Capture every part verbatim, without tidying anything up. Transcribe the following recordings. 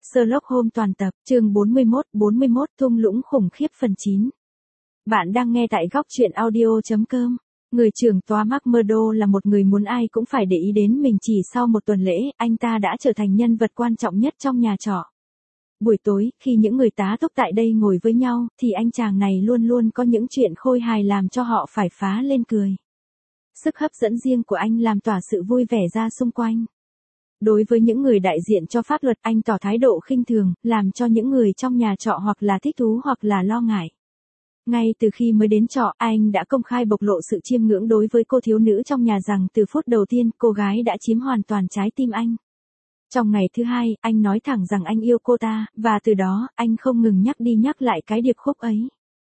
Sherlock Holmes toàn tập, chương bốn mươi mốt, bốn mươi mốt thung lũng khủng khiếp phần chín. Bạn đang nghe tại góc truyện audio chấm com. Người trưởng tòa McMurdo là một người muốn ai cũng phải để ý đến mình. Chỉ sau một tuần lễ, anh ta đã trở thành nhân vật quan trọng nhất trong nhà trọ. Buổi tối, khi những người tá túc tại đây ngồi với nhau, thì anh chàng này luôn luôn có những chuyện khôi hài làm cho họ phải phá lên cười. Sức hấp dẫn riêng của anh làm tỏa sự vui vẻ ra xung quanh. Đối với những người đại diện cho pháp luật, anh tỏ thái độ khinh thường, làm cho những người trong nhà trọ hoặc là thích thú hoặc là lo ngại. Ngay từ khi mới đến trọ, anh đã công khai bộc lộ sự chiêm ngưỡng đối với cô thiếu nữ trong nhà rằng từ phút đầu tiên, cô gái đã chiếm hoàn toàn trái tim anh. Trong ngày thứ hai, anh nói thẳng rằng anh yêu cô ta, và từ đó, anh không ngừng nhắc đi nhắc lại cái điệp khúc ấy.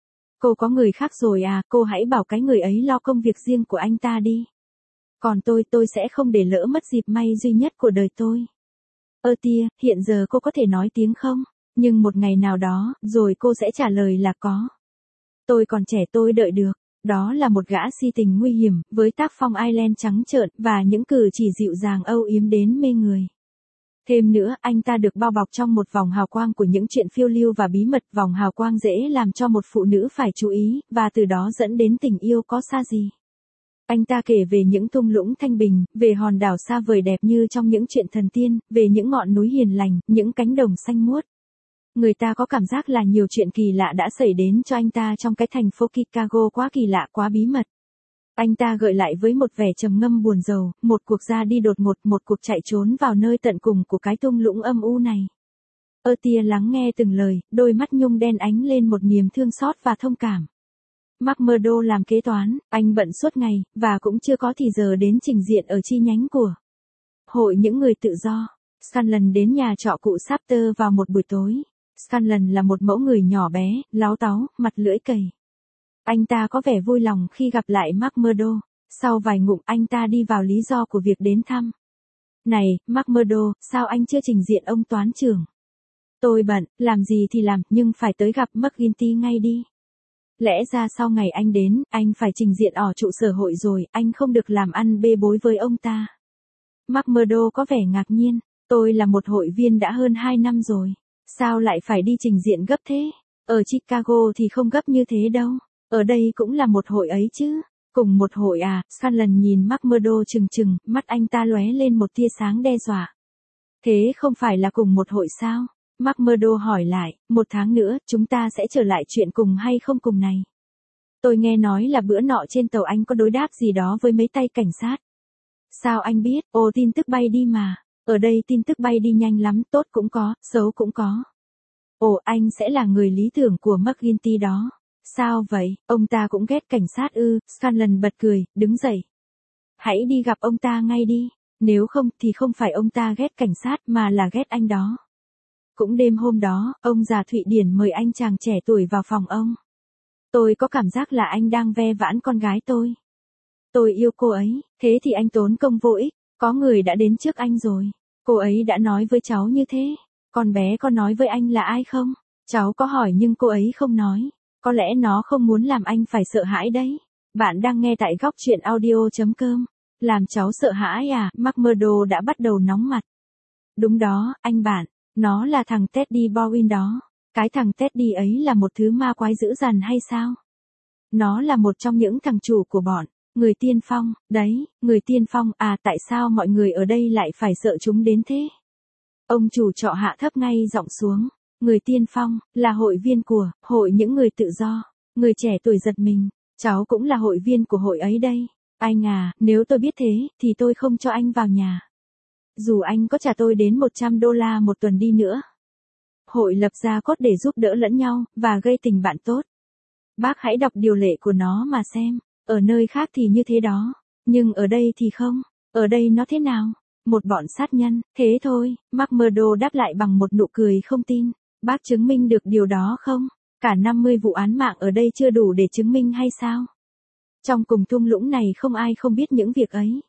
Cô có người khác rồi à, cô hãy bảo cái người ấy lo công việc riêng của anh ta đi. Còn tôi, tôi sẽ không để lỡ mất dịp may duy nhất của đời tôi. Ơ tia, hiện giờ cô có thể nói tiếng không? Nhưng một ngày nào đó, rồi cô sẽ trả lời là có. Tôi còn trẻ, tôi đợi được. Đó là một gã si tình nguy hiểm, với tác phong Ireland trắng trợn, và những cử chỉ dịu dàng âu yếm đến mê người. Thêm nữa, anh ta được bao bọc trong một vòng hào quang của những chuyện phiêu lưu và bí mật. Vòng hào quang dễ làm cho một phụ nữ phải chú ý, và từ đó dẫn đến tình yêu có xa gì. Anh ta kể về những thung lũng thanh bình, về hòn đảo xa vời đẹp như trong những chuyện thần tiên, về những ngọn núi hiền lành, những cánh đồng xanh muốt. Người ta có cảm giác là nhiều chuyện kỳ lạ đã xảy đến cho anh ta trong cái thành phố Chicago quá kỳ lạ, quá bí mật. Anh ta gợi lại với một vẻ trầm ngâm buồn rầu, một cuộc ra đi đột ngột, một cuộc chạy trốn vào nơi tận cùng của cái thung lũng âm u này. Ơ tia lắng nghe từng lời, đôi mắt nhung đen ánh lên một niềm thương xót và thông cảm. McMurdo làm kế toán, anh bận suốt ngày, và cũng chưa có thì giờ đến trình diện ở chi nhánh của Hội những người tự do. Scanlon đến nhà trọ cụ Shafter vào một buổi tối. Scanlon là một mẫu người nhỏ bé, láo táu, mặt lưỡi cầy. Anh ta có vẻ vui lòng khi gặp lại McMurdo. Sau vài ngụm, anh ta đi vào lý do của việc đến thăm. Này, McMurdo, sao anh chưa trình diện ông toán trưởng? Tôi bận, làm gì thì làm, nhưng phải tới gặp McGinty ngay đi. Lẽ ra sau ngày anh đến, anh phải trình diện ở trụ sở hội rồi, anh không được làm ăn bê bối với ông ta. McMurdo có vẻ ngạc nhiên, tôi là một hội viên đã hơn hai năm rồi, sao lại phải đi trình diện gấp thế? Ở Chicago thì không gấp như thế đâu, ở đây cũng là một hội ấy chứ. Cùng một hội à? Scanlon nhìn McMurdo trừng trừng, mắt anh ta lóe lên một tia sáng đe dọa. Thế không phải là cùng một hội sao? McMurdo hỏi lại, một tháng nữa, chúng ta sẽ trở lại chuyện cùng hay không cùng này. Tôi nghe nói là bữa nọ trên tàu anh có đối đáp gì đó với mấy tay cảnh sát. Sao anh biết? Ồ, tin tức bay đi mà. Ở đây tin tức bay đi nhanh lắm, tốt cũng có, xấu cũng có. Ồ, anh sẽ là người lý tưởng của McGinty đó. Sao vậy? Ông ta cũng ghét cảnh sát ư? Scanlon bật cười, đứng dậy. Hãy đi gặp ông ta ngay đi. Nếu không thì không phải ông ta ghét cảnh sát mà là ghét anh đó. Cũng đêm hôm đó, ông già Thụy Điển mời anh chàng trẻ tuổi vào phòng ông. Tôi có cảm giác là anh đang ve vãn con gái tôi. Tôi yêu cô ấy, thế thì anh tốn công vô ích, có người đã đến trước anh rồi. Cô ấy đã nói với cháu như thế. Con bé có nói với anh là ai không? Cháu có hỏi nhưng cô ấy không nói. Có lẽ nó không muốn làm anh phải sợ hãi đấy. Bạn đang nghe tại góc truyện audio chấm com. Làm cháu sợ hãi à? McMurdo đã bắt đầu nóng mặt. Đúng đó, anh bạn. Nó là thằng Teddy Bowen đó. Cái thằng Teddy ấy là một thứ ma quái dữ dằn hay sao? Nó là một trong những thằng chủ của bọn người tiên phong, đấy, người tiên phong, à tại sao mọi người ở đây lại phải sợ chúng đến thế? Ông chủ trọ hạ thấp ngay giọng xuống. Người tiên phong, là hội viên của Hội những người tự do. Người trẻ tuổi giật mình. Cháu cũng là hội viên của hội ấy đây. Anh à, nếu tôi biết thế, thì tôi không cho anh vào nhà. Dù anh có trả tôi đến một trăm đô la một tuần đi nữa. Hội lập ra cốt để giúp đỡ lẫn nhau, và gây tình bạn tốt. Bác hãy đọc điều lệ của nó mà xem. Ở nơi khác thì như thế đó. Nhưng ở đây thì không. Ở đây nó thế nào? Một bọn sát nhân, thế thôi. McMurdo đáp lại bằng một nụ cười không tin. Bác chứng minh được điều đó không? Cả năm mươi vụ án mạng ở đây chưa đủ để chứng minh hay sao? Trong cùng thung lũng này không ai không biết những việc ấy.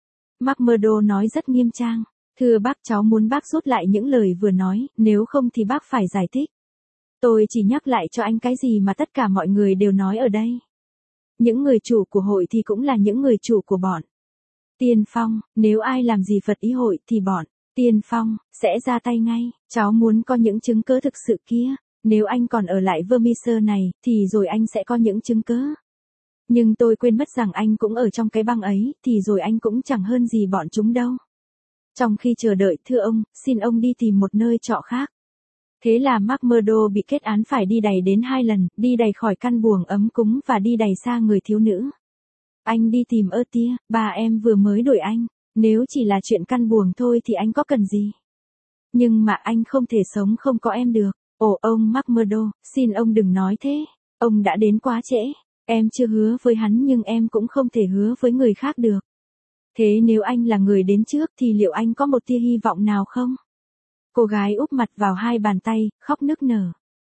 McMurdo nói rất nghiêm trang. Thưa bác, cháu muốn bác rút lại những lời vừa nói, nếu không thì bác phải giải thích. Tôi chỉ nhắc lại cho anh cái gì mà tất cả mọi người đều nói ở đây. Những người chủ của hội thì cũng là những người chủ của bọn tiên phong, nếu ai làm gì phật ý hội thì bọn Tiên Phong, sẽ ra tay ngay, cháu muốn có những chứng cứ thực sự kia. Nếu anh còn ở lại Vermeer này, thì rồi anh sẽ có những chứng cứ. Nhưng tôi quên mất rằng anh cũng ở trong cái băng ấy, thì rồi anh cũng chẳng hơn gì bọn chúng đâu. Trong khi chờ đợi, thưa ông, xin ông đi tìm một nơi trọ khác. Thế là Mark Murdo bị kết án phải đi đày đến hai lần, đi đày khỏi căn buồng ấm cúng và đi đày xa người thiếu nữ. Anh đi tìm ơ tia, bà em vừa mới đuổi anh. Nếu chỉ là chuyện căn buồng thôi thì anh có cần gì. Nhưng mà anh không thể sống không có em được. Ồ ông Mark Murdo, xin ông đừng nói thế. Ông đã đến quá trễ. Em chưa hứa với hắn nhưng em cũng không thể hứa với người khác được. Thế nếu anh là người đến trước thì liệu anh có một tia hy vọng nào không? Cô gái úp mặt vào hai bàn tay, khóc nức nở.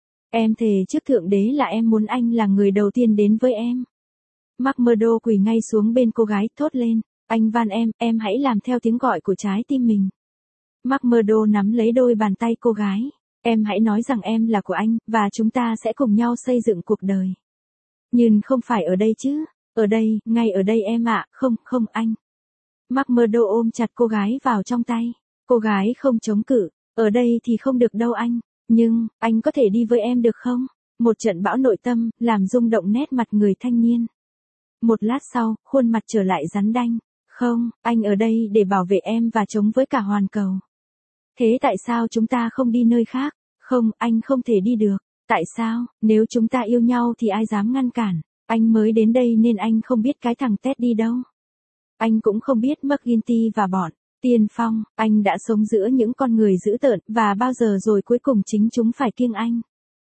Em thề trước Thượng Đế là em muốn anh là người đầu tiên đến với em. Mark Murdo quỳ ngay xuống bên cô gái, thốt lên. Anh van em, em hãy làm theo tiếng gọi của trái tim mình. Mark Murdo nắm lấy đôi bàn tay cô gái. Em hãy nói rằng em là của anh, và chúng ta sẽ cùng nhau xây dựng cuộc đời. Nhưng không phải ở đây chứ. Ở đây, ngay ở đây em ạ, không, không anh. Mark Murdo ôm chặt cô gái vào trong tay. Cô gái không chống cự. Ở đây thì không được đâu anh. Nhưng, anh có thể đi với em được không? Một trận bão nội tâm, làm rung động nét mặt người thanh niên. Một lát sau, khuôn mặt trở lại rắn đanh. Không, anh ở đây để bảo vệ em và chống với cả hoàn cầu. Thế tại sao chúng ta không đi nơi khác? Không, anh không thể đi được. Tại sao? Nếu chúng ta yêu nhau thì ai dám ngăn cản? Anh mới đến đây nên anh không biết cái thằng Ted đi đâu. Anh cũng không biết McGuinty và bọn Tiên Phong. Anh đã sống giữa những con người dữ tợn và bao giờ rồi cuối cùng chính chúng phải kiêng anh.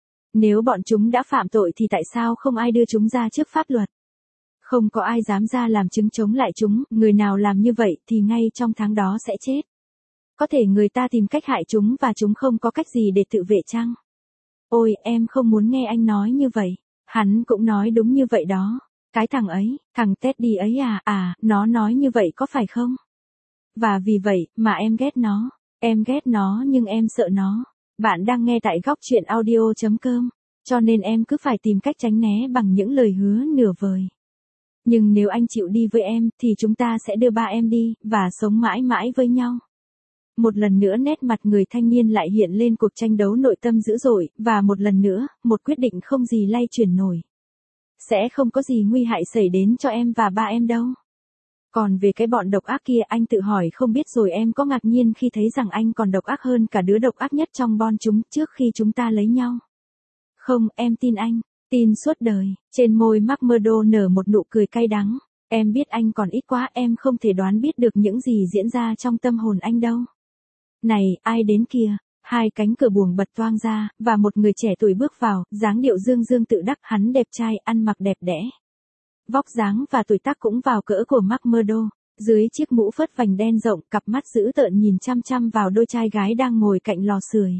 Nếu bọn chúng đã phạm tội thì tại sao không ai đưa chúng ra trước pháp luật? Không có ai dám ra làm chứng chống lại chúng, người nào làm như vậy thì ngay trong tháng đó sẽ chết. Có thể người ta tìm cách hại chúng và chúng không có cách gì để tự vệ chăng? Ôi, em không muốn nghe anh nói như vậy. Hắn cũng nói đúng như vậy đó. Cái thằng ấy, thằng Teddy ấy à, à, nó nói như vậy có phải không? Và vì vậy, mà em ghét nó. Em ghét nó nhưng em sợ nó. Bạn đang nghe tại góc truyện audio chấm com. Cho nên em cứ phải tìm cách tránh né bằng những lời hứa nửa vời. Nhưng nếu anh chịu đi với em, thì chúng ta sẽ đưa ba em đi, và sống mãi mãi với nhau. Một lần nữa nét mặt người thanh niên lại hiện lên cuộc tranh đấu nội tâm dữ dội, và một lần nữa, một quyết định không gì lay chuyển nổi. Sẽ không có gì nguy hại xảy đến cho em và ba em đâu. Còn về cái bọn độc ác kia anh tự hỏi không biết rồi em có ngạc nhiên khi thấy rằng anh còn độc ác hơn cả đứa độc ác nhất trong bọn chúng trước khi chúng ta lấy nhau. Không, em tin anh. Tin suốt đời. Trên môi Mark Murdo nở một nụ cười cay đắng. Em biết anh còn ít quá, em không thể đoán biết được những gì diễn ra trong tâm hồn anh đâu. Này, ai đến kìa? Hai cánh cửa buồng bật toang ra, và một người trẻ tuổi bước vào, dáng điệu dương dương tự đắc, hắn đẹp trai, ăn mặc đẹp đẽ. Vóc dáng và tuổi tác cũng vào cỡ của Mark Murdo. Dưới chiếc mũ phớt vành đen rộng, cặp mắt dữ tợn nhìn chăm chăm vào đôi trai gái đang ngồi cạnh lò sưởi.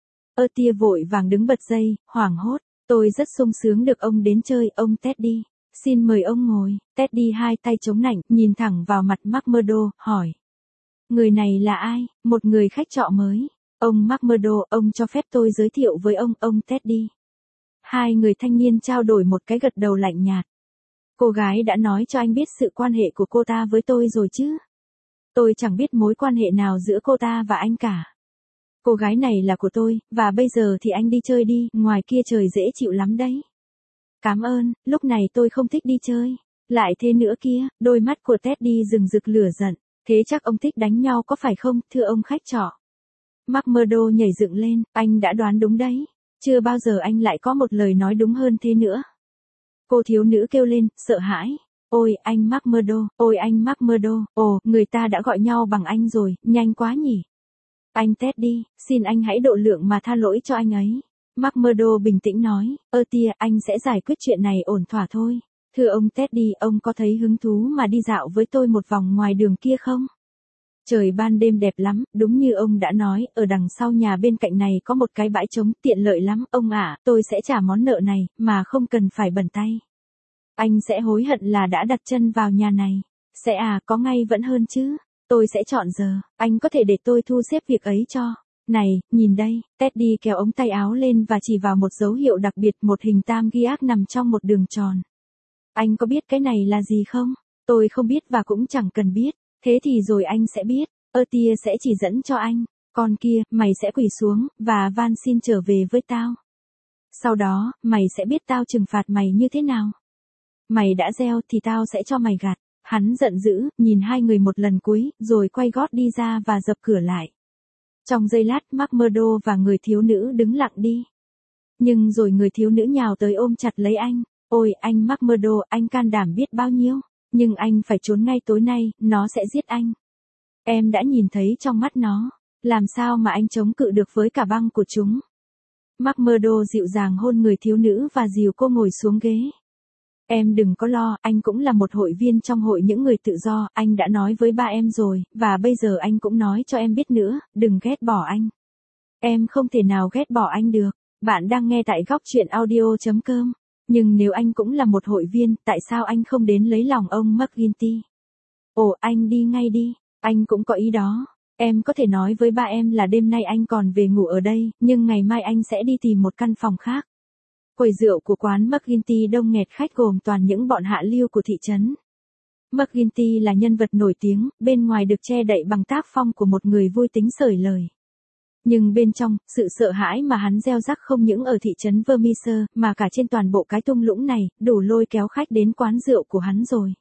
Ơ tia vội vàng đứng bật dậy, hoảng hốt. Tôi rất sung sướng được ông đến chơi, ông Teddy. Xin mời ông ngồi. Teddy hai tay chống nạnh, nhìn thẳng vào mặt Mark Murdo, hỏi. Người này là ai? Một người khách trọ mới. Ông Mark Murdo, ông cho phép tôi giới thiệu với ông, ông Teddy. Hai người thanh niên trao đổi một cái gật đầu lạnh nhạt. Cô gái đã nói cho anh biết sự quan hệ của cô ta với tôi rồi chứ? Tôi chẳng biết mối quan hệ nào giữa cô ta và anh cả. Cô gái này là của tôi, và bây giờ thì anh đi chơi đi, ngoài kia trời dễ chịu lắm đấy. Cảm ơn, lúc này tôi không thích đi chơi. Lại thế nữa kia, đôi mắt của Teddy rừng rực lửa giận. Thế chắc ông thích đánh nhau có phải không, thưa ông khách trọ? Mark Murdo nhảy dựng lên, anh đã đoán đúng đấy. Chưa bao giờ anh lại có một lời nói đúng hơn thế nữa. Cô thiếu nữ kêu lên, sợ hãi. Ôi, anh Mark Murdo, ôi anh Mark Murdo, ồ, người ta đã gọi nhau bằng anh rồi, nhanh quá nhỉ. Anh Teddy, xin anh hãy độ lượng mà tha lỗi cho anh ấy. Mark Murdo bình tĩnh nói, ơ tia, anh sẽ giải quyết chuyện này ổn thỏa thôi. Thưa ông Teddy, ông có thấy hứng thú mà đi dạo với tôi một vòng ngoài đường kia không? Trời ban đêm đẹp lắm, đúng như ông đã nói, ở đằng sau nhà bên cạnh này có một cái bãi trống tiện lợi lắm, ông ạ, tôi sẽ trả món nợ này, mà không cần phải bẩn tay. Anh sẽ hối hận là đã đặt chân vào nhà này. Sẽ à, có ngay vẫn hơn chứ. Tôi sẽ chọn giờ, anh có thể để tôi thu xếp việc ấy cho. Này, nhìn đây, Teddy kéo ống tay áo lên và chỉ vào một dấu hiệu đặc biệt, một hình tam ghi ác nằm trong một đường tròn. Anh có biết cái này là gì không? Tôi không biết và cũng chẳng cần biết. Thế thì rồi anh sẽ biết. Ơ tia sẽ chỉ dẫn cho anh. Con kia, mày sẽ quỳ xuống, và van xin trở về với tao. Sau đó, mày sẽ biết tao trừng phạt mày như thế nào. Mày đã gieo thì tao sẽ cho mày gặt. Hắn giận dữ, nhìn hai người một lần cuối, rồi quay gót đi ra và dập cửa lại. Trong giây lát, McMurdo và người thiếu nữ đứng lặng đi. Nhưng rồi người thiếu nữ nhào tới ôm chặt lấy anh. Ôi, anh McMurdo, anh can đảm biết bao nhiêu. Nhưng anh phải trốn ngay tối nay, nó sẽ giết anh. Em đã nhìn thấy trong mắt nó. Làm sao mà anh chống cự được với cả băng của chúng. McMurdo dịu dàng hôn người thiếu nữ và dìu cô ngồi xuống ghế. Em đừng có lo, anh cũng là một hội viên trong hội những người tự do, anh đã nói với ba em rồi, và bây giờ anh cũng nói cho em biết nữa, đừng ghét bỏ anh. Em không thể nào ghét bỏ anh được. Bạn đang nghe tại góc truyện audio chấm com. Nhưng nếu anh cũng là một hội viên, tại sao anh không đến lấy lòng ông McGuinty? Ồ, anh đi ngay đi, anh cũng có ý đó. Em có thể nói với ba em là đêm nay anh còn về ngủ ở đây, nhưng ngày mai anh sẽ đi tìm một căn phòng khác. Quầy rượu của quán McGuinty đông nghẹt khách gồm toàn những bọn hạ lưu của thị trấn. McGuinty là nhân vật nổi tiếng, bên ngoài được che đậy bằng tác phong của một người vui tính xởi lời. Nhưng bên trong, sự sợ hãi mà hắn gieo rắc không những ở thị trấn Vermilion, mà cả trên toàn bộ cái thung lũng này, đủ lôi kéo khách đến quán rượu của hắn rồi.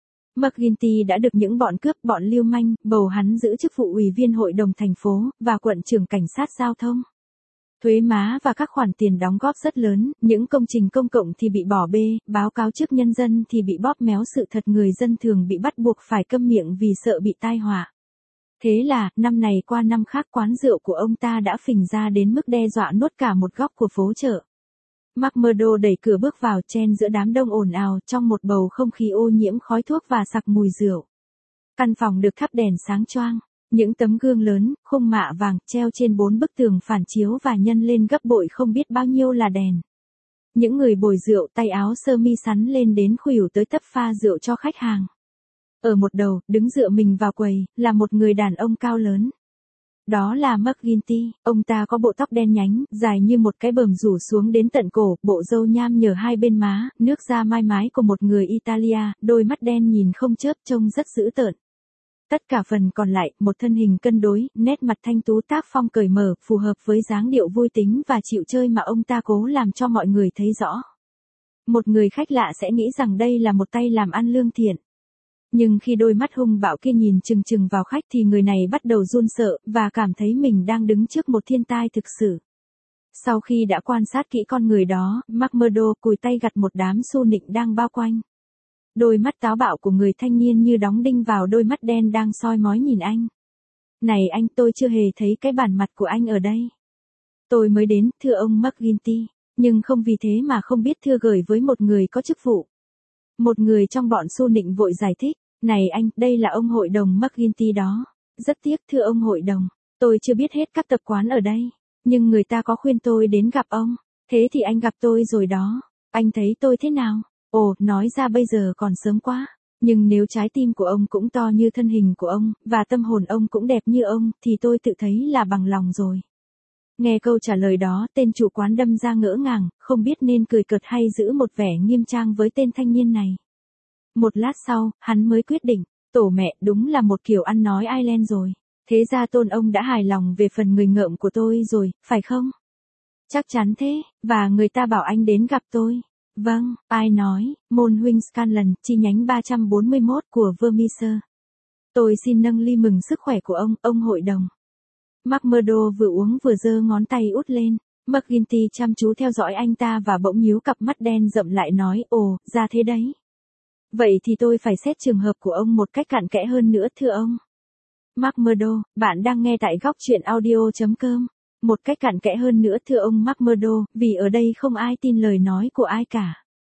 McGuinty đã được những bọn cướp, bọn lưu manh, bầu hắn giữ chức vụ ủy viên hội đồng thành phố, và quận trưởng cảnh sát giao thông. Thuế má và các khoản tiền đóng góp rất lớn, những công trình công cộng thì bị bỏ bê, báo cáo trước nhân dân thì bị bóp méo, sự thật người dân thường bị bắt buộc phải câm miệng vì sợ bị tai họa. Thế là, năm này qua năm khác quán rượu của ông ta đã phình ra đến mức đe dọa nuốt cả một góc của phố chợ. McMurdo đẩy cửa bước vào chen giữa đám đông ồn ào trong một bầu không khí ô nhiễm khói thuốc và sặc mùi rượu. Căn phòng được thắp đèn sáng choang. Những tấm gương lớn, khung mạ vàng, treo trên bốn bức tường phản chiếu và nhân lên gấp bội không biết bao nhiêu là đèn. Những người bồi rượu tay áo sơ mi sắn lên đến khuỷu tới tấp pha rượu cho khách hàng. Ở một đầu, đứng dựa mình vào quầy, là một người đàn ông cao lớn. Đó là McGuinty, ông ta có bộ tóc đen nhánh, dài như một cái bờm rủ xuống đến tận cổ, bộ râu nham nhở hai bên má, nước da mai mái của một người Italia, đôi mắt đen nhìn không chớp trông rất dữ tợn. Tất cả phần còn lại, một thân hình cân đối, nét mặt thanh tú tác phong cởi mở, phù hợp với dáng điệu vui tính và chịu chơi mà ông ta cố làm cho mọi người thấy rõ. Một người khách lạ sẽ nghĩ rằng đây là một tay làm ăn lương thiện. Nhưng khi đôi mắt hung bạo kia nhìn chừng chừng vào khách thì người này bắt đầu run sợ, và cảm thấy mình đang đứng trước một thiên tai thực sự. Sau khi đã quan sát kỹ con người đó, McMurdo cùi tay gặt một đám xu nịnh đang bao quanh. Đôi mắt táo bạo của người thanh niên như đóng đinh vào đôi mắt đen đang soi mói nhìn anh. Này anh, tôi chưa hề thấy cái bản mặt của anh ở đây. Tôi mới đến, thưa ông McGuinty, nhưng không vì thế mà không biết thưa gửi với một người có chức vụ. Một người trong bọn xu nịnh vội giải thích, này anh, đây là ông hội đồng McGuinty đó. Rất tiếc thưa ông hội đồng, tôi chưa biết hết các tập quán ở đây, nhưng người ta có khuyên tôi đến gặp ông, thế thì anh gặp tôi rồi đó, anh thấy tôi thế nào? Ồ, nói ra bây giờ còn sớm quá, nhưng nếu trái tim của ông cũng to như thân hình của ông, và tâm hồn ông cũng đẹp như ông, thì tôi tự thấy là bằng lòng rồi. Nghe câu trả lời đó, tên chủ quán đâm ra ngỡ ngàng, không biết nên cười cợt hay giữ một vẻ nghiêm trang với tên thanh niên này. Một lát sau, hắn mới quyết định, tổ mẹ, đúng là một kiểu ăn nói Ireland rồi. Thế ra tôn ông đã hài lòng về phần người ngợm của tôi rồi, phải không? Chắc chắn thế, và người ta bảo anh đến gặp tôi. Vâng, ai nói, môn huynh Scanlon, chi nhánh ba trăm bốn mươi mốt của Vermilion. Tôi xin nâng ly mừng sức khỏe của ông, ông hội đồng. McMurdo vừa uống vừa giơ ngón tay út lên. McGuinty chăm chú theo dõi anh ta và bỗng nhíu cặp mắt đen rậm lại nói, ồ, ra thế đấy. Vậy thì tôi phải xét trường hợp của ông một cách cặn kẽ hơn nữa thưa ông. McMurdo, bạn đang nghe tại góc truyện audio chấm com. Một cách cặn kẽ hơn nữa thưa ông McMurdo, vì ở đây không ai tin lời nói của ai cả.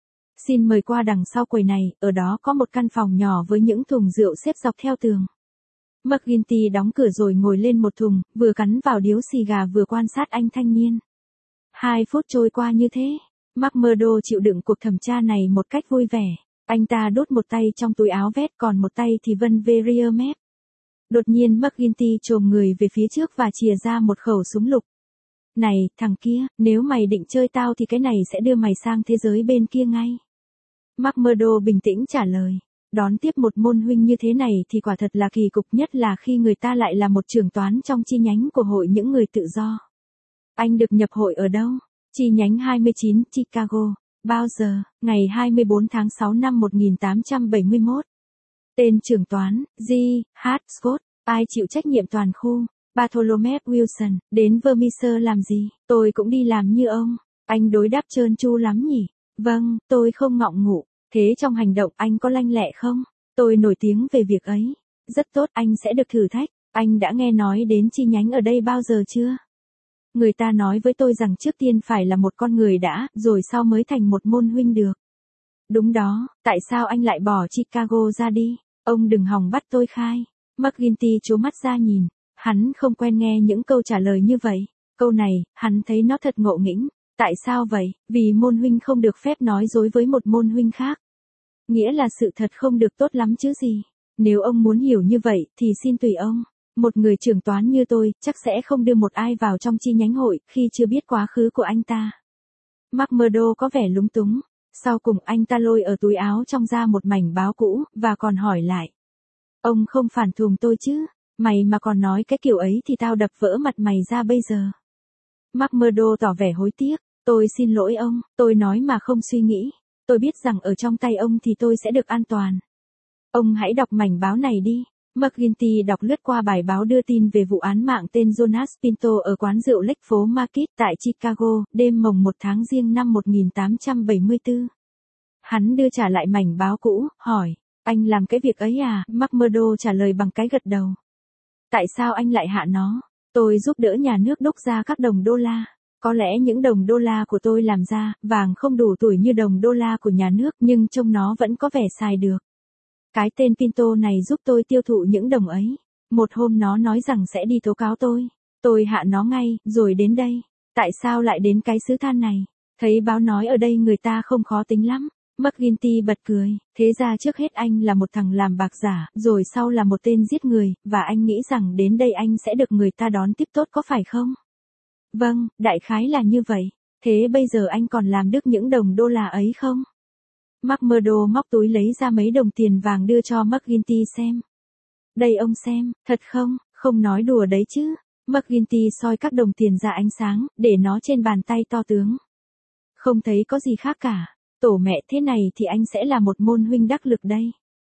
Xin mời qua đằng sau quầy này, ở đó có một căn phòng nhỏ với những thùng rượu xếp dọc theo tường. McGuinty đóng cửa rồi ngồi lên một thùng, vừa cắn vào điếu xì gà vừa quan sát anh thanh niên. Hai phút trôi qua như thế, McMurdo chịu đựng cuộc thẩm tra này một cách vui vẻ. Anh ta đút một tay trong túi áo vest còn một tay thì vân về rear mép. Đột nhiên McGuinty chồm người về phía trước và chìa ra một khẩu súng lục. Này, thằng kia, nếu mày định chơi tao thì cái này sẽ đưa mày sang thế giới bên kia ngay. McMurdo bình tĩnh trả lời. Đón tiếp một môn huynh như thế này thì quả thật là kỳ cục, nhất là khi người ta lại là một trưởng toán trong chi nhánh của hội những người tự do. Anh được nhập hội ở đâu? Chi nhánh hai mươi chín, Chicago. Bao giờ? Ngày hai mươi bốn tháng sáu năm một nghìn tám trăm bảy mươi mốt. Tên trưởng toán, G. H. Scott. Ai chịu trách nhiệm toàn khu? Bartholomew Wilson. Đến Vermiser làm gì? Tôi cũng đi làm như ông. Anh đối đáp trơn tru lắm nhỉ? Vâng, tôi không ngọng ngụ. Thế trong hành động anh có lanh lẹ không? Tôi nổi tiếng về việc ấy. Rất tốt, anh sẽ được thử thách. Anh đã nghe nói đến chi nhánh ở đây bao giờ chưa? Người ta nói với tôi rằng trước tiên phải là một con người đã, rồi sau mới thành một môn huynh được. Đúng đó, tại sao anh lại bỏ Chicago ra đi? Ông đừng hòng bắt tôi khai. McGuinty trố mắt ra nhìn. Hắn không quen nghe những câu trả lời như vậy. Câu này, hắn thấy nó thật ngộ nghĩnh. Tại sao vậy? Vì môn huynh không được phép nói dối với một môn huynh khác. Nghĩa là sự thật không được tốt lắm chứ gì. Nếu ông muốn hiểu như vậy, thì xin tùy ông. Một người trưởng toán như tôi, chắc sẽ không đưa một ai vào trong chi nhánh hội, khi chưa biết quá khứ của anh ta. McMurdo có vẻ lúng túng. Sau cùng anh ta lôi ở túi áo trong ra một mảnh báo cũ, và còn hỏi lại. Ông không phản thùng tôi chứ? Mày mà còn nói cái kiểu ấy thì tao đập vỡ mặt mày ra bây giờ. McMurdo tỏ vẻ hối tiếc. Tôi xin lỗi ông, tôi nói mà không suy nghĩ. Tôi biết rằng ở trong tay ông thì tôi sẽ được an toàn. Ông hãy đọc mảnh báo này đi. McGuinty đọc lướt qua bài báo đưa tin về vụ án mạng tên Jonas Pinto ở quán rượu Lake phố Market tại Chicago, đêm mồng một tháng Giêng năm một nghìn tám trăm bảy mươi tư. Hắn đưa trả lại mảnh báo cũ, hỏi, anh làm cái việc ấy à? McMurdo trả lời bằng cái gật đầu. Tại sao anh lại hạ nó? Tôi giúp đỡ nhà nước đúc ra các đồng đô la. Có lẽ những đồng đô la của tôi làm ra, vàng không đủ tuổi như đồng đô la của nhà nước, nhưng trông nó vẫn có vẻ xài được. Cái tên Pinto này giúp tôi tiêu thụ những đồng ấy. Một hôm nó nói rằng sẽ đi tố cáo tôi. Tôi hạ nó ngay, rồi đến đây. Tại sao lại đến cái xứ than này? Thấy báo nói ở đây người ta không khó tính lắm. McGuinty bật cười. Thế ra trước hết anh là một thằng làm bạc giả, rồi sau là một tên giết người, và anh nghĩ rằng đến đây anh sẽ được người ta đón tiếp tốt có phải không? Vâng, đại khái là như vậy. Thế bây giờ anh còn làm được những đồng đô la ấy không? McMurdo móc túi lấy ra mấy đồng tiền vàng đưa cho McGuinty xem. Đây ông xem, thật không, không nói đùa đấy chứ. McGuinty soi các đồng tiền ra ánh sáng, để nó trên bàn tay to tướng. Không thấy có gì khác cả. Tổ mẹ, thế này thì anh sẽ là một môn huynh đắc lực đây.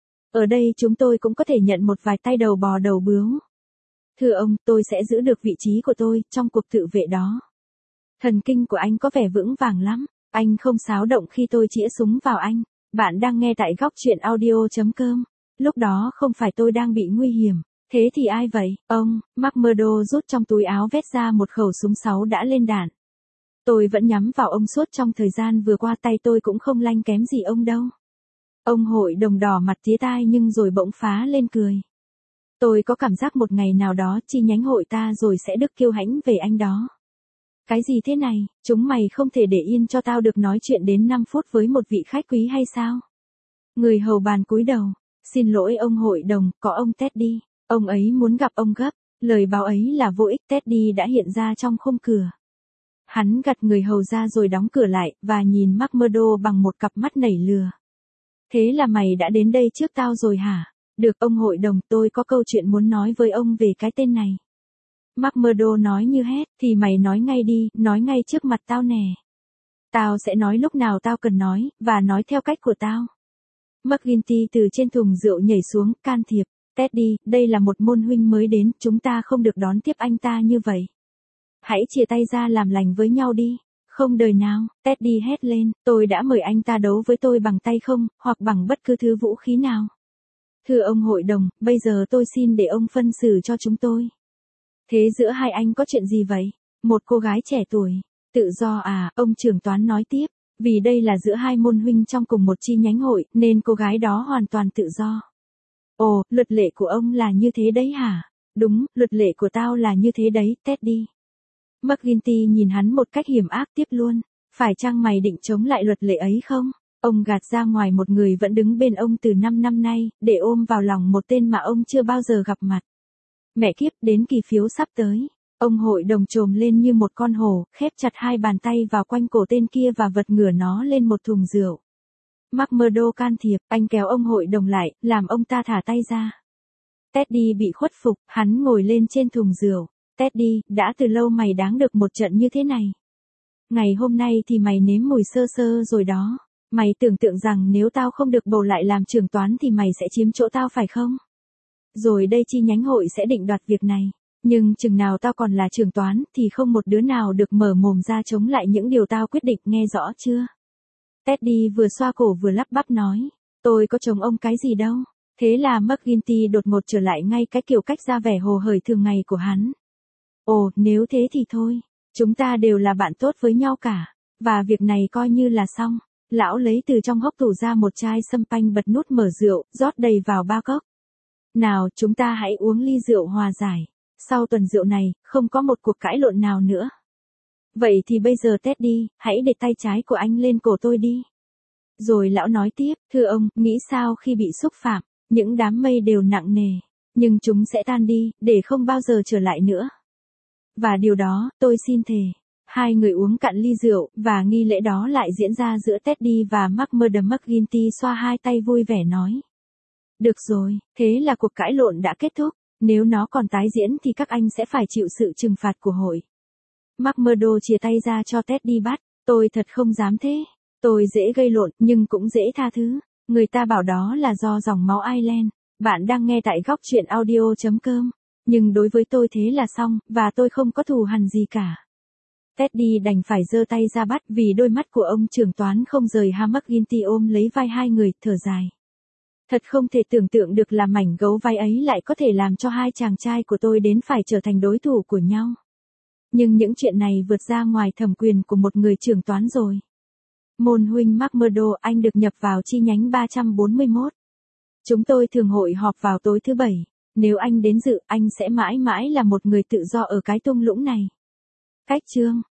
Ở đây chúng tôi cũng có thể nhận một vài tay đầu bò đầu bướu. Thưa ông, tôi sẽ giữ được vị trí của tôi trong cuộc tự vệ đó. Thần kinh của anh có vẻ vững vàng lắm. Anh không xáo động khi tôi chĩa súng vào anh. Bạn đang nghe tại góc truyện audio chấm com. Lúc đó không phải tôi đang bị nguy hiểm. Thế thì ai vậy? Ông, McMurdo rút trong túi áo vét ra một khẩu súng sáu đã lên đạn. Tôi vẫn nhắm vào ông suốt trong thời gian vừa qua, tay tôi cũng không lanh kém gì ông đâu. Ông hội đồng đỏ mặt tía tai nhưng rồi bỗng phá lên cười. Tôi có cảm giác một ngày nào đó chi nhánh hội ta rồi sẽ được kiêu hãnh về anh đó. Cái gì thế này, chúng mày không thể để yên cho tao được nói chuyện đến năm phút với một vị khách quý hay sao? Người hầu bàn cúi đầu. Xin lỗi ông hội đồng, có ông Teddy. Ông ấy muốn gặp ông gấp. Lời báo ấy là vô ích. Teddy đã hiện ra trong khung cửa. Hắn gặt người hầu ra rồi đóng cửa lại, và nhìn McMurdo bằng một cặp mắt nảy lừa. Thế là mày đã đến đây trước tao rồi hả? Được ông hội đồng, tôi có câu chuyện muốn nói với ông về cái tên này. McMurdo nói như hét, thì mày nói ngay đi, nói ngay trước mặt tao nè. Tao sẽ nói lúc nào tao cần nói, và nói theo cách của tao. McGuinty từ trên thùng rượu nhảy xuống, can thiệp. Teddy, đây là một môn huynh mới đến, chúng ta không được đón tiếp anh ta như vậy. Hãy chia tay ra làm lành với nhau đi. Không đời nào, Teddy hét lên, tôi đã mời anh ta đấu với tôi bằng tay không, hoặc bằng bất cứ thứ vũ khí nào. Thưa ông hội đồng, bây giờ tôi xin để ông phân xử cho chúng tôi. Thế giữa hai anh có chuyện gì vậy? Một cô gái trẻ tuổi. Tự do à, ông trưởng toán nói tiếp. Vì đây là giữa hai môn huynh trong cùng một chi nhánh hội, nên cô gái đó hoàn toàn tự do. Ồ, luật lệ của ông là như thế đấy hả? Đúng, luật lệ của tao là như thế đấy, Teddy. McGuinty nhìn hắn một cách hiểm ác tiếp luôn. Phải chăng mày định chống lại luật lệ ấy không? Ông gạt ra ngoài một người vẫn đứng bên ông từ năm năm nay, để ôm vào lòng một tên mà ông chưa bao giờ gặp mặt. Mẹ kiếp, đến kỳ phiếu sắp tới. Ông hội đồng trồm lên như một con hổ, khép chặt hai bàn tay vào quanh cổ tên kia và vật ngửa nó lên một thùng rượu. McMurdo can thiệp, anh kéo ông hội đồng lại, làm ông ta thả tay ra. Teddy bị khuất phục, hắn ngồi lên trên thùng rượu. Teddy, đã từ lâu mày đáng được một trận như thế này. Ngày hôm nay thì mày nếm mùi sơ sơ rồi đó. Mày tưởng tượng rằng nếu tao không được bầu lại làm trưởng toán thì mày sẽ chiếm chỗ tao phải không? Rồi đây chi nhánh hội sẽ định đoạt việc này. Nhưng chừng nào tao còn là trưởng toán thì không một đứa nào được mở mồm ra chống lại những điều tao quyết định, nghe rõ chưa? Teddy vừa xoa cổ vừa lắp bắp nói. Tôi có chống ông cái gì đâu. Thế là McGuinty đột ngột trở lại ngay cái kiểu cách ra vẻ hồ hởi thường ngày của hắn. Ồ, nếu thế thì thôi. Chúng ta đều là bạn tốt với nhau cả. Và việc này coi như là xong. Lão lấy từ trong hốc tủ ra một chai sâm panh, bật nút mở rượu, rót đầy vào ba cốc. Nào, chúng ta hãy uống ly rượu hòa giải. Sau tuần rượu này, không có một cuộc cãi lộn nào nữa. Vậy thì bây giờ Teddy, hãy để tay trái của anh lên cổ tôi đi. Rồi lão nói tiếp, thưa ông, nghĩ sao khi bị xúc phạm, những đám mây đều nặng nề, nhưng chúng sẽ tan đi, để không bao giờ trở lại nữa. Và điều đó, tôi xin thề. Hai người uống cạn ly rượu, và nghi lễ đó lại diễn ra giữa Teddy và McMurdo. McGuinty xoa hai tay vui vẻ nói. Được rồi, thế là cuộc cãi lộn đã kết thúc. Nếu nó còn tái diễn thì các anh sẽ phải chịu sự trừng phạt của hội. McMurdo chìa tay ra cho Teddy bắt. Tôi thật không dám thế. Tôi dễ gây lộn, nhưng cũng dễ tha thứ. Người ta bảo đó là do dòng máu Ireland. Bạn đang nghe tại góc truyện audio chấm com. Nhưng đối với tôi thế là xong, và tôi không có thù hằn gì cả. Teddy đành phải giơ tay ra bắt vì đôi mắt của ông trưởng toán không rời ha. McGuinty ôm lấy vai hai người, thở dài. Thật không thể tưởng tượng được là mảnh gấu vai ấy lại có thể làm cho hai chàng trai của tôi đến phải trở thành đối thủ của nhau. Nhưng những chuyện này vượt ra ngoài thẩm quyền của một người trưởng toán rồi. Môn huynh McMurdo, anh được nhập vào chi nhánh ba trăm bốn mươi mốt. Chúng tôi thường hội họp vào tối thứ bảy. Nếu anh đến dự, anh sẽ mãi mãi là một người tự do ở cái thung lũng này. Cách chương